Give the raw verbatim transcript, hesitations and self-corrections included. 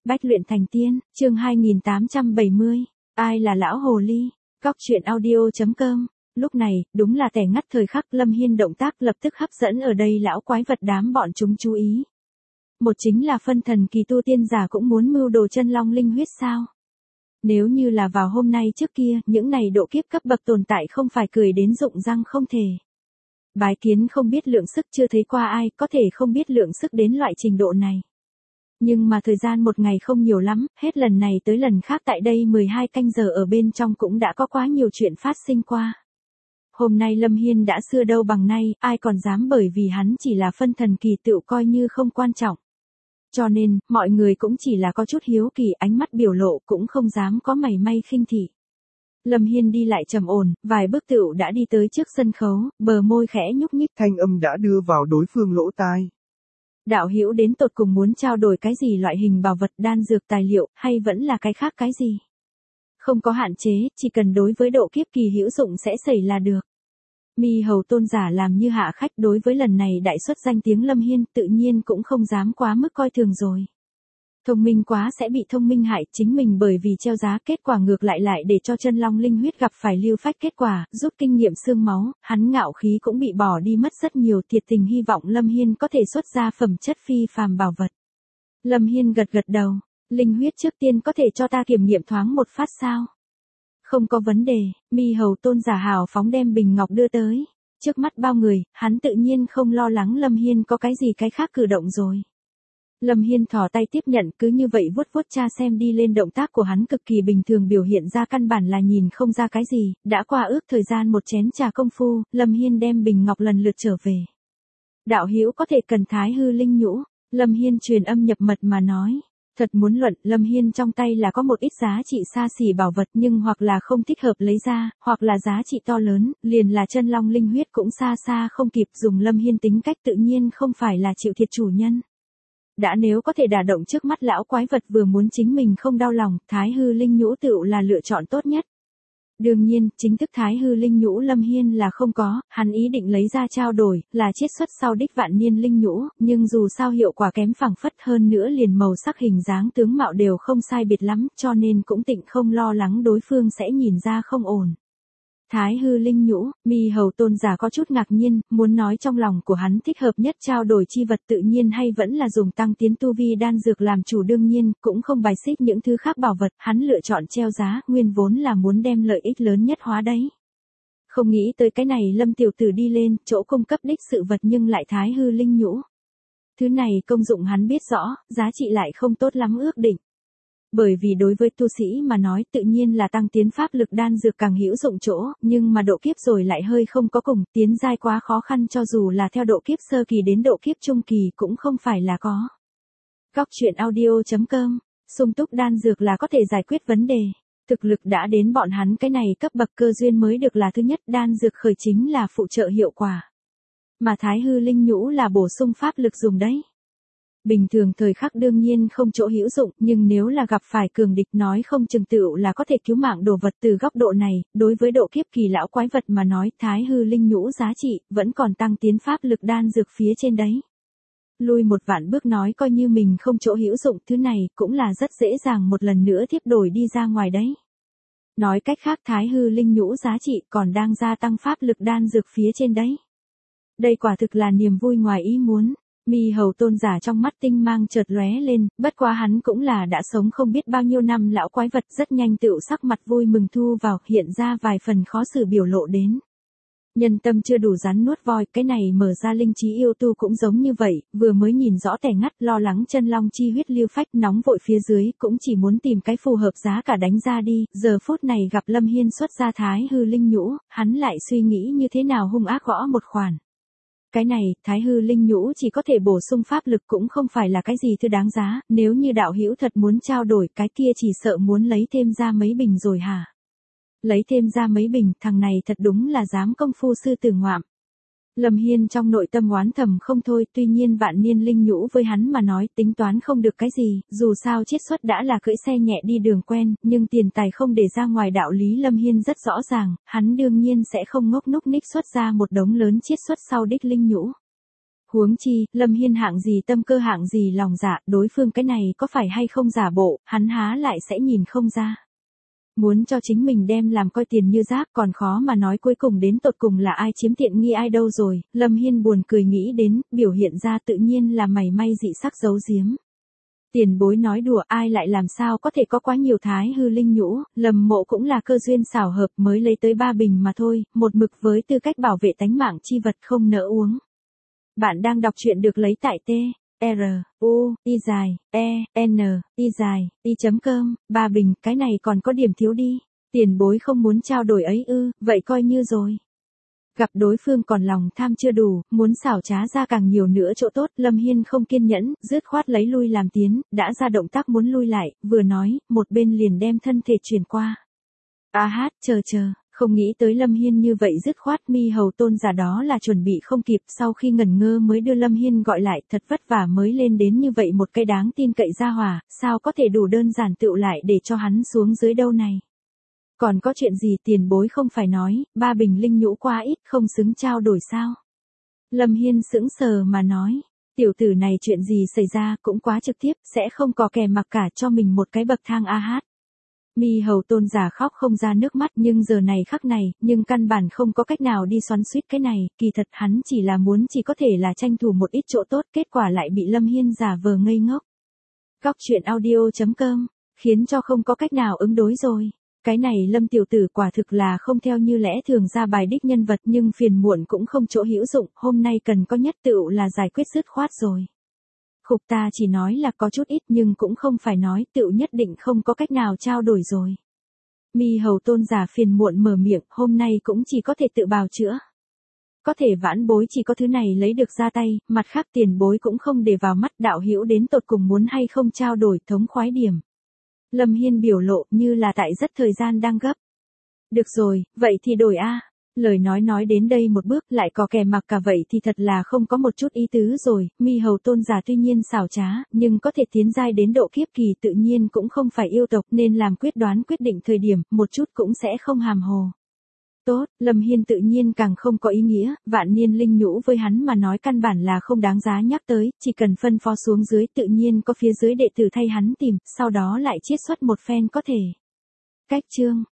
Bách luyện thành tiên, chương hai nghìn tám trăm bảy mươi. Ai là lão hồ ly? Góc truyện audio.com. Lúc này, đúng là tẻ ngắt thời khắc, Lâm Hiên động tác lập tức hấp dẫn ở đây lão quái vật đám bọn chúng chú ý. Một chính là phân thần kỳ tu tiên giả cũng muốn mưu đồ chân long linh huyết sao? Nếu như là vào hôm nay trước kia, những này độ kiếp cấp bậc tồn tại không phải cười đến rụng răng không thể. Bái kiến không biết lượng sức, chưa thấy qua ai có thể không biết lượng sức đến loại trình độ này. Nhưng mà thời gian một ngày không nhiều lắm, hết lần này tới lần khác tại đây mười hai canh giờ ở bên trong cũng đã có quá nhiều chuyện phát sinh qua. Hôm nay Lâm Hiên đã xưa đâu bằng nay, ai còn dám bởi vì hắn chỉ là phân thần kỳ tựu coi như không quan trọng. Cho nên, mọi người cũng chỉ là có chút hiếu kỳ, ánh mắt biểu lộ cũng không dám có mảy may khinh thị. Lâm Hiên đi lại trầm ổn, vài bước tựu đã đi tới trước sân khấu, bờ môi khẽ nhúc nhích. Thanh âm đã đưa vào đối phương lỗ tai. Đạo hữu đến tột cùng muốn trao đổi cái gì, loại hình bảo vật, đan dược, tài liệu, hay vẫn là cái khác cái gì? Không có hạn chế, chỉ cần đối với độ kiếp kỳ hữu dụng sẽ xảy là được. Mi hầu tôn giả làm như hạ khách, đối với lần này đại xuất danh tiếng Lâm Hiên tự nhiên cũng không dám quá mức coi thường rồi. Thông minh quá sẽ bị thông minh hại, chính mình bởi vì treo giá kết quả ngược lại lại để cho chân long linh huyết gặp phải lưu phách kết quả, rút kinh nghiệm xương máu, hắn ngạo khí cũng bị bỏ đi mất rất nhiều, thiệt tình hy vọng Lâm Hiên có thể xuất ra phẩm chất phi phàm bảo vật. Lâm Hiên gật gật đầu, linh huyết trước tiên có thể cho ta kiểm nghiệm thoáng một phát sao? Không có vấn đề, Mi hầu tôn giả hào phóng đem bình ngọc đưa tới. Trước mắt bao người, hắn tự nhiên không lo lắng Lâm Hiên có cái gì cái khác cử động rồi. Lâm Hiên thò tay tiếp nhận, cứ như vậy vuốt vuốt tra xem đi lên, động tác của hắn cực kỳ bình thường, biểu hiện ra căn bản là nhìn không ra cái gì. Đã qua ước thời gian một chén trà công phu, Lâm Hiên đem bình ngọc lần lượt trở về. Đạo hữu có thể cần thái hư linh nhũ. Lâm Hiên truyền âm nhập mật mà nói. Thật muốn luận, Lâm Hiên trong tay là có một ít giá trị xa xỉ bảo vật, nhưng hoặc là không thích hợp lấy ra, hoặc là giá trị to lớn, liền là chân long linh huyết cũng xa xa không kịp dùng. Lâm Hiên tính cách tự nhiên không phải là chịu thiệt chủ nhân. Đã nếu có thể đả động trước mắt lão quái vật vừa muốn chính mình không đau lòng, thái hư linh nhũ tựu là lựa chọn tốt nhất. Đương nhiên, chính thức thái hư linh nhũ Lâm Hiên là không có, hắn ý định lấy ra trao đổi, là chiết xuất sau đích vạn niên linh nhũ, nhưng dù sao hiệu quả kém phẳng phất, hơn nữa liền màu sắc hình dáng tướng mạo đều không sai biệt lắm, cho nên cũng tịnh không lo lắng đối phương sẽ nhìn ra không ổn. Thái hư linh nhũ, Mi hầu tôn giả có chút ngạc nhiên, muốn nói trong lòng của hắn thích hợp nhất trao đổi chi vật tự nhiên hay vẫn là dùng tăng tiến tu vi đan dược làm chủ, đương nhiên, cũng không bài xích những thứ khác bảo vật, hắn lựa chọn treo giá, nguyên vốn là muốn đem lợi ích lớn nhất hóa đấy. Không nghĩ tới cái này Lâm tiểu tử đi lên, chỗ cung cấp đích sự vật nhưng lại thái hư linh nhũ. Thứ này công dụng hắn biết rõ, giá trị lại không tốt lắm ước định. Bởi vì đối với tu sĩ mà nói tự nhiên là tăng tiến pháp lực đan dược càng hữu dụng chỗ, nhưng mà độ kiếp rồi lại hơi không có cùng, tiến giai quá khó khăn, cho dù là theo độ kiếp sơ kỳ đến độ kiếp trung kỳ cũng không phải là có. Góc truyện audio.com, sung túc đan dược là có thể giải quyết vấn đề. Thực lực đã đến bọn hắn cái này cấp bậc, cơ duyên mới được là thứ nhất, đan dược khởi chính là phụ trợ hiệu quả. Mà thái hư linh nhũ là bổ sung pháp lực dùng đấy. Bình thường thời khắc đương nhiên không chỗ hữu dụng, nhưng nếu là gặp phải cường địch nói không chừng tựu là có thể cứu mạng đồ vật. Từ góc độ này, đối với độ kiếp kỳ lão quái vật mà nói, thái hư linh nhũ giá trị, vẫn còn tăng tiến pháp lực đan dược phía trên đấy. Lui một vạn bước nói, coi như mình không chỗ hữu dụng, thứ này cũng là rất dễ dàng một lần nữa tiếp đổi đi ra ngoài đấy. Nói cách khác, thái hư linh nhũ giá trị còn đang gia tăng pháp lực đan dược phía trên đấy. Đây quả thực là niềm vui ngoài ý muốn. Mi hầu tôn giả trong mắt tinh mang chợt lóe lên, bất quá hắn cũng là đã sống không biết bao nhiêu năm lão quái vật, rất nhanh tựu sắc mặt vui mừng thu vào, hiện ra vài phần khó xử biểu lộ đến. Nhân tâm chưa đủ rắn nuốt voi, cái này mở ra linh trí yêu tu cũng giống như vậy, vừa mới nhìn rõ tẻ ngắt, lo lắng chân long chi huyết lưu phách, nóng vội phía dưới, cũng chỉ muốn tìm cái phù hợp giá cả đánh ra đi, giờ phút này gặp Lâm Hiên xuất ra thái hư linh nhũ, hắn lại suy nghĩ như thế nào hung ác gõ một khoản. Cái này, thái hư linh nhũ chỉ có thể bổ sung pháp lực, cũng không phải là cái gì thứ đáng giá, nếu như đạo hữu thật muốn trao đổi, cái kia chỉ sợ muốn lấy thêm ra mấy bình rồi hả? Lấy thêm ra mấy bình, thằng này thật đúng là dám công phu sư tử ngoạm. Lâm Hiên trong nội tâm oán thầm không thôi, tuy nhiên vạn niên linh nhũ với hắn mà nói tính toán không được cái gì, dù sao chiết xuất đã là cưỡi xe nhẹ đi đường quen, nhưng tiền tài không để ra ngoài đạo lý Lâm Hiên rất rõ ràng, hắn đương nhiên sẽ không ngốc núc ních xuất ra một đống lớn chiết xuất sau đích linh nhũ. Huống chi, Lâm Hiên hạng gì tâm cơ hạng gì lòng dạ, đối phương cái này có phải hay không giả bộ, hắn há lại sẽ nhìn không ra. Muốn cho chính mình đem làm coi tiền như rác còn khó mà nói cuối cùng đến tột cùng là ai chiếm tiện nghi ai đâu rồi, Lâm Hiên buồn cười nghĩ đến, biểu hiện ra tự nhiên là mày may dị sắc giấu giếm. Tiền bối nói đùa ai lại làm sao có thể có quá nhiều thái hư linh nhũ, Lâm Mộ cũng là cơ duyên xảo hợp mới lấy tới ba bình mà thôi, một mực với tư cách bảo vệ tánh mạng chi vật không nỡ uống. Bạn đang đọc truyện được lấy tại T, R, U, I dài, E, N, I dài, I chấm cơm, ba bình, cái này còn có điểm thiếu đi. Tiền bối không muốn trao đổi ấy ư, vậy coi như rồi. Gặp đối phương còn lòng tham chưa đủ, muốn xảo trá ra càng nhiều nữa chỗ tốt, Lâm Hiên không kiên nhẫn, dứt khoát lấy lui làm tiến, đã ra động tác muốn lui lại, vừa nói, một bên liền đem thân thể chuyển qua. A hát, chờ chờ. Không nghĩ tới Lâm Hiên như vậy dứt khoát, Mi Hầu tôn giả đó là chuẩn bị không kịp, sau khi ngẩn ngơ mới đưa Lâm Hiên gọi lại, thật vất vả mới lên đến như vậy một cái đáng tin cậy gia hỏa, sao có thể đủ đơn giản tựu lại để cho hắn xuống dưới đâu này. Còn có chuyện gì tiền bối không phải nói, ba bình linh nhũ quá ít không xứng trao đổi sao. Lâm Hiên sững sờ mà nói, tiểu tử này chuyện gì xảy ra cũng quá trực tiếp, sẽ không có kẻ mặc cả cho mình một cái bậc thang a hát. Mi Hầu tôn giả khóc không ra nước mắt nhưng giờ này khắc này, nhưng căn bản không có cách nào đi xoắn suýt cái này, kỳ thật hắn chỉ là muốn chỉ có thể là tranh thủ một ít chỗ tốt, kết quả lại bị Lâm Hiên giả vờ ngây ngốc. Góc truyện audio chấm com, khiến cho không có cách nào ứng đối rồi. Cái này Lâm tiểu tử quả thực là không theo như lẽ thường ra bài đích nhân vật nhưng phiền muộn cũng không chỗ hữu dụng, hôm nay cần có nhất tựu là giải quyết dứt khoát rồi. Khục ta chỉ nói là có chút ít nhưng cũng không phải nói tựu nhất định không có cách nào trao đổi rồi. Mi Hầu tôn giả phiền muộn mở miệng, hôm nay cũng chỉ có thể tự bào chữa. Có thể vãn bối chỉ có thứ này lấy được ra tay, mặt khác tiền bối cũng không để vào mắt, đạo hữu đến tột cùng muốn hay không trao đổi, thống khoái điểm. Lâm Hiên biểu lộ như là tại rất thời gian đang gấp. Được rồi, vậy thì đổi a. Lời nói nói đến đây một bước lại có kẻ mặc cả vậy thì thật là không có một chút ý tứ rồi, Mi Hầu tôn giả tuy nhiên xảo trá, nhưng có thể tiến giai đến độ kiếp kỳ tự nhiên cũng không phải yêu tộc nên làm quyết đoán quyết định thời điểm, một chút cũng sẽ không hàm hồ. Tốt, Lâm Hiên tự nhiên càng không có ý nghĩa, vạn niên linh nhũ với hắn mà nói căn bản là không đáng giá nhắc tới, chỉ cần phân phó xuống dưới tự nhiên có phía dưới đệ tử thay hắn tìm, sau đó lại chiết xuất một phen có thể. Cách chương